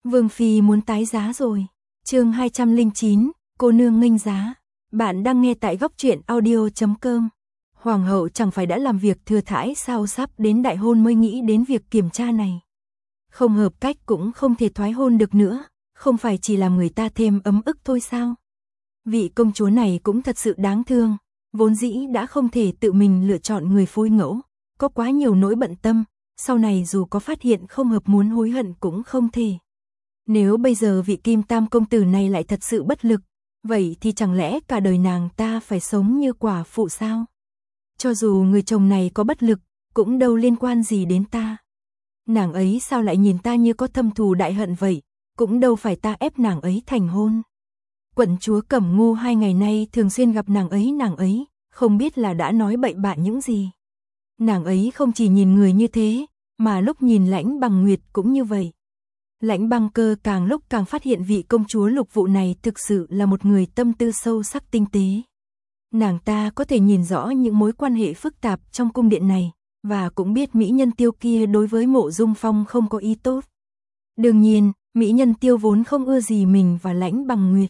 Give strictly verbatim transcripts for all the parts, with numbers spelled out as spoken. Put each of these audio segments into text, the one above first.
Vương Phi muốn tái giá rồi. Chương hai trăm lẻ chín, cô nương nghênh giá. Bạn đang nghe tại góc truyện audio chấm com. Hoàng hậu chẳng phải đã làm việc thừa thãi sao, sắp đến đại hôn mới nghĩ đến việc kiểm tra này. Không hợp cách cũng không thể thoái hôn được nữa, không phải chỉ làm người ta thêm ấm ức thôi sao? Vị công chúa này cũng thật sự đáng thương, vốn dĩ đã không thể tự mình lựa chọn người phối ngẫu, có quá nhiều nỗi bận tâm, sau này dù có phát hiện không hợp muốn hối hận cũng không thể. Nếu bây giờ vị Kim Tam công tử này lại thật sự bất lực, vậy thì chẳng lẽ cả đời nàng ta phải sống như quả phụ sao? Cho dù người chồng này có bất lực, cũng đâu liên quan gì đến ta. Nàng ấy sao lại nhìn ta như có thâm thù đại hận vậy, cũng đâu phải ta ép nàng ấy thành hôn. Quận chúa Cẩm Ngu hai ngày nay thường xuyên gặp nàng ấy nàng ấy, không biết là đã nói bậy bạ những gì. Nàng ấy không chỉ nhìn người như thế, mà lúc nhìn Lãnh Bằng Nguyệt cũng như vậy. Lãnh Băng Cơ càng lúc càng phát hiện vị công chúa Lục Vụ này thực sự là một người tâm tư sâu sắc tinh tế. Nàng ta có thể nhìn rõ những mối quan hệ phức tạp trong cung điện này, và cũng biết mỹ nhân Tiêu kia đối với Mộ Dung Phong không có ý tốt. Đương nhiên, mỹ nhân Tiêu vốn không ưa gì mình và Lãnh Bằng Nguyệt.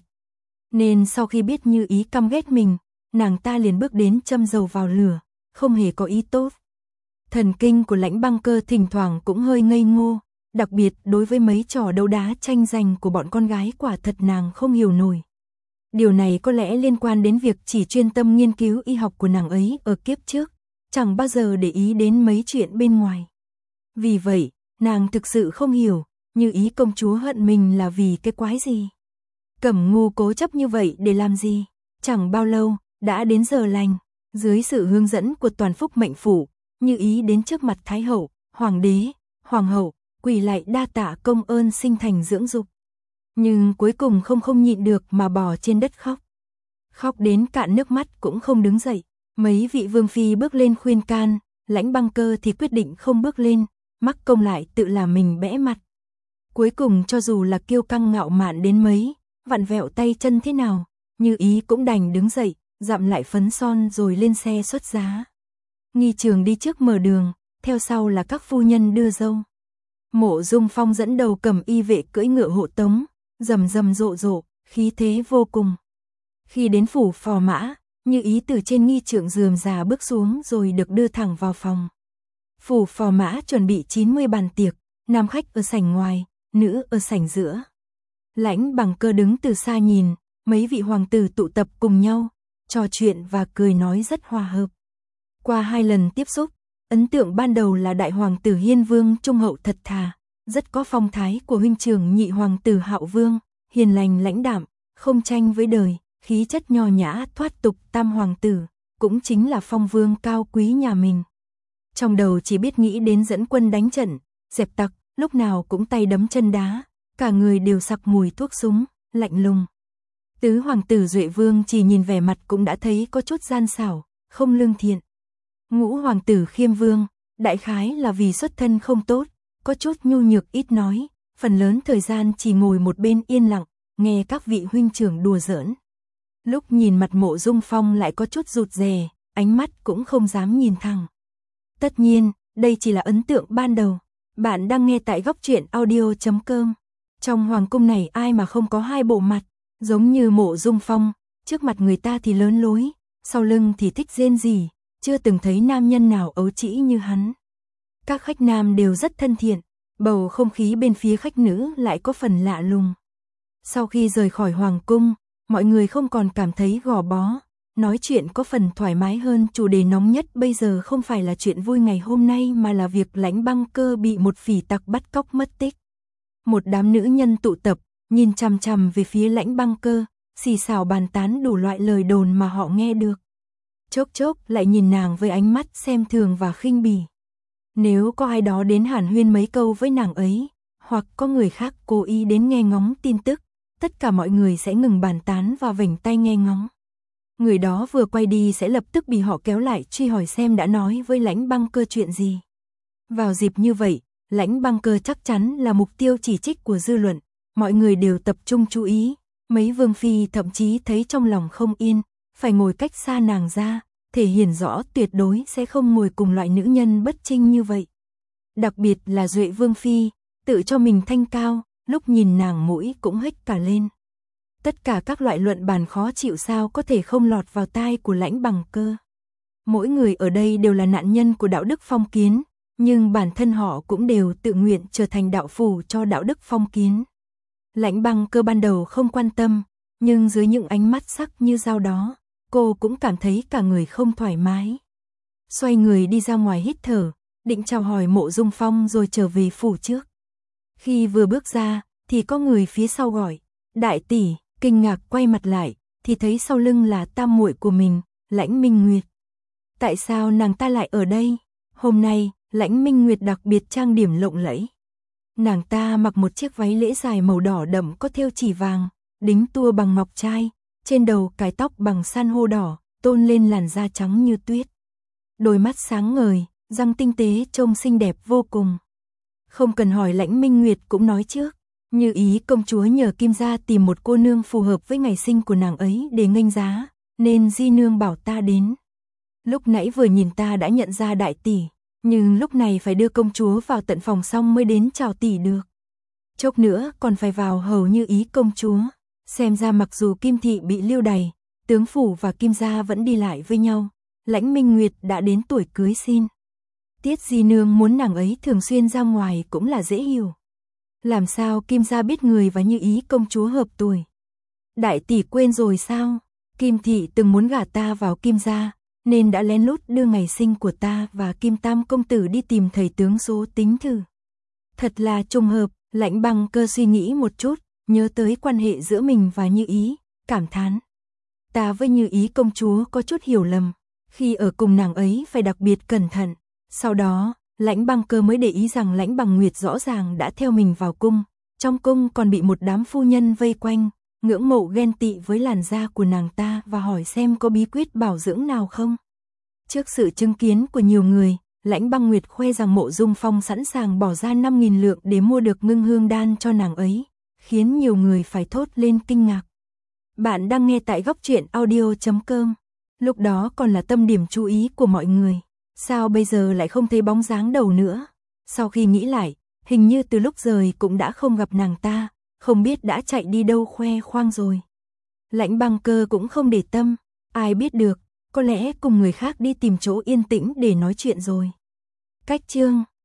Nên sau khi biết Như Ý căm ghét mình, nàng ta liền bước đến châm dầu vào lửa, không hề có ý tốt. Thần kinh của Lãnh Băng Cơ thỉnh thoảng cũng hơi ngây ngô, đặc biệt đối với mấy trò đấu đá tranh giành của bọn con gái quả thật nàng không hiểu nổi. Điều này có lẽ liên quan đến việc chỉ chuyên tâm nghiên cứu y học của nàng ấy ở kiếp trước, chẳng bao giờ để ý đến mấy chuyện bên ngoài. Vì vậy, nàng thực sự không hiểu, Như Ý công chúa hận mình là vì cái quái gì. Cẩm Ngu cố chấp như vậy để làm gì? Chẳng bao lâu, đã đến giờ lành, dưới sự hướng dẫn của Toàn Phúc Mệnh Phủ, Như Ý đến trước mặt Thái hậu, Hoàng đế, Hoàng hậu, quỳ lại đa tạ công ơn sinh thành dưỡng dục. Nhưng cuối cùng không không nhịn được mà bò trên đất khóc. Khóc đến cạn nước mắt cũng không đứng dậy. Mấy vị vương phi bước lên khuyên can, Lãnh Băng Cơ thì quyết định không bước lên, mắc công lại tự làm mình bẽ mặt. Cuối cùng cho dù là kiêu căng ngạo mạn đến mấy, vặn vẹo tay chân thế nào, Như Ý cũng đành đứng dậy, dặm lại phấn son rồi lên xe xuất giá. Nghi Trường đi trước mở đường, theo sau là các phu nhân đưa dâu. Mộ Dung Phong dẫn đầu cầm y vệ cưỡi ngựa hộ tống, rầm rầm rộ rộ, khí thế vô cùng. Khi đến phủ phò mã, Như Ý từ trên nghi trượng rườm rà bước xuống rồi được đưa thẳng vào phòng. Phủ phò mã chuẩn bị chín mươi bàn tiệc, nam khách ở sảnh ngoài, nữ ở sảnh giữa. Lãnh Bằng Cơ đứng từ xa nhìn, mấy vị hoàng tử tụ tập cùng nhau, trò chuyện và cười nói rất hòa hợp. Qua hai lần tiếp xúc, ấn tượng ban đầu là đại hoàng tử Hiên Vương trung hậu thật thà, rất có phong thái của huynh trưởng nhị hoàng tử Hạo Vương, hiền lành lãnh đạm, không tranh với đời, khí chất nho nhã thoát tục tam hoàng tử, cũng chính là phong vương cao quý nhà mình. Trong đầu chỉ biết nghĩ đến dẫn quân đánh trận, dẹp tặc, lúc nào cũng tay đấm chân đá, cả người đều sặc mùi thuốc súng, lạnh lùng. Tứ hoàng tử Duệ Vương chỉ nhìn vẻ mặt cũng đã thấy có chút gian xảo, không lương thiện. Ngũ hoàng tử Khiêm Vương, đại khái là vì xuất thân không tốt, có chút nhu nhược ít nói, phần lớn thời gian chỉ ngồi một bên yên lặng, nghe các vị huynh trưởng đùa giỡn. Lúc nhìn mặt Mộ Dung Phong lại có chút rụt rè, ánh mắt cũng không dám nhìn thẳng. Tất nhiên, đây chỉ là ấn tượng ban đầu. Bạn đang nghe tại góc truyện audio chấm com. Trong hoàng cung này ai mà không có hai bộ mặt, giống như Mộ Dung Phong, trước mặt người ta thì lớn lối, sau lưng thì thích rên rỉ, chưa từng thấy nam nhân nào ấu trĩ như hắn. Các khách nam đều rất thân thiện, bầu không khí bên phía khách nữ lại có phần lạ lùng. Sau khi rời khỏi hoàng cung, mọi người không còn cảm thấy gò bó, nói chuyện có phần thoải mái hơn. Chủ đề nóng nhất bây giờ không phải là chuyện vui ngày hôm nay mà là việc Lãnh Băng Cơ bị một phỉ tặc bắt cóc mất tích. Một đám nữ nhân tụ tập, nhìn chằm chằm về phía Lãnh Băng Cơ, xì xào bàn tán đủ loại lời đồn mà họ nghe được. Chốc chốc lại nhìn nàng với ánh mắt xem thường và khinh bỉ. Nếu có ai đó đến hàn huyên mấy câu với nàng ấy, hoặc có người khác cố ý đến nghe ngóng tin tức, tất cả mọi người sẽ ngừng bàn tán và vểnh tay nghe ngóng. Người đó vừa quay đi sẽ lập tức bị họ kéo lại truy hỏi xem đã nói với Lãnh Băng Cơ chuyện gì. Vào dịp như vậy, Lãnh Băng Cơ chắc chắn là mục tiêu chỉ trích của dư luận, mọi người đều tập trung chú ý, mấy vương phi thậm chí thấy trong lòng không yên, phải ngồi cách xa nàng ra, thể hiện rõ tuyệt đối sẽ không ngồi cùng loại nữ nhân bất trinh như vậy. Đặc biệt là Duệ Vương phi, tự cho mình thanh cao, lúc nhìn nàng mũi cũng hếch cả lên. Tất cả các loại luận bàn khó chịu sao có thể không lọt vào tai của Lãnh Bằng Cơ. Mỗi người ở đây đều là nạn nhân của đạo đức phong kiến, nhưng bản thân họ cũng đều tự nguyện trở thành đạo phù cho đạo đức phong kiến. Lãnh Bằng Cơ ban đầu không quan tâm, nhưng dưới những ánh mắt sắc như dao đó, cô cũng cảm thấy cả người không thoải mái. Xoay người đi ra ngoài hít thở, định chào hỏi Mộ Dung Phong rồi trở về phủ trước. Khi vừa bước ra, thì có người phía sau gọi, đại tỷ, kinh ngạc quay mặt lại, thì thấy sau lưng là tam muội của mình, Lãnh Minh Nguyệt. Tại sao nàng ta lại ở đây? Hôm nay, Lãnh Minh Nguyệt đặc biệt trang điểm lộng lẫy. Nàng ta mặc một chiếc váy lễ dài màu đỏ đậm có thêu chỉ vàng, đính tua bằng ngọc trai, trên đầu cài tóc bằng san hô đỏ, tôn lên làn da trắng như tuyết. Đôi mắt sáng ngời, răng tinh tế trông xinh đẹp vô cùng. Không cần hỏi Lãnh Minh Nguyệt cũng nói trước, Như Ý công chúa nhờ Kim gia tìm một cô nương phù hợp với ngày sinh của nàng ấy để nghênh giá, nên di nương bảo ta đến. Lúc nãy vừa nhìn ta đã nhận ra đại tỷ, nhưng lúc này phải đưa công chúa vào tận phòng xong mới đến chào tỷ được. Chốc nữa còn phải vào hầu Như Ý công chúa. Xem ra mặc dù Kim thị bị lưu đày, tướng phủ và Kim gia vẫn đi lại với nhau, Lãnh Minh Nguyệt đã đến tuổi cưới xin. Tiết di nương muốn nàng ấy thường xuyên ra ngoài cũng là dễ hiểu. Làm sao Kim gia biết người và Như Ý công chúa hợp tuổi? Đại tỷ quên rồi sao? Kim thị từng muốn gả ta vào Kim gia, nên đã lén lút đưa ngày sinh của ta và Kim Tam công tử đi tìm thầy tướng số tính thử. Thật là trùng hợp. Lãnh Bằng Cơ suy nghĩ một chút, nhớ tới quan hệ giữa mình và Như Ý, cảm thán. Ta với Như Ý công chúa có chút hiểu lầm, khi ở cùng nàng ấy phải đặc biệt cẩn thận. Sau đó, Lãnh Bằng Cơ mới để ý rằng Lãnh Bằng Nguyệt rõ ràng đã theo mình vào cung, trong cung còn bị một đám phu nhân vây quanh, ngưỡng mộ ghen tị với làn da của nàng ta và hỏi xem có bí quyết bảo dưỡng nào không. Trước sự chứng kiến của nhiều người, Lãnh Bằng Nguyệt khoe rằng Mộ Dung Phong sẵn sàng bỏ ra năm nghìn lượng để mua được ngưng hương đan cho nàng ấy, khiến nhiều người phải thốt lên kinh ngạc. Bạn đang nghe tại góc truyện audio chấm com. Lúc đó còn là tâm điểm chú ý của mọi người. Sao bây giờ lại không thấy bóng dáng đầu nữa? Sau khi nghĩ lại, hình như từ lúc rời cũng đã không gặp nàng ta, không biết đã chạy đi đâu khoe khoang rồi. Lãnh Bằng Cơ cũng không để tâm, ai biết được, có lẽ cùng người khác đi tìm chỗ yên tĩnh để nói chuyện rồi. Cách chương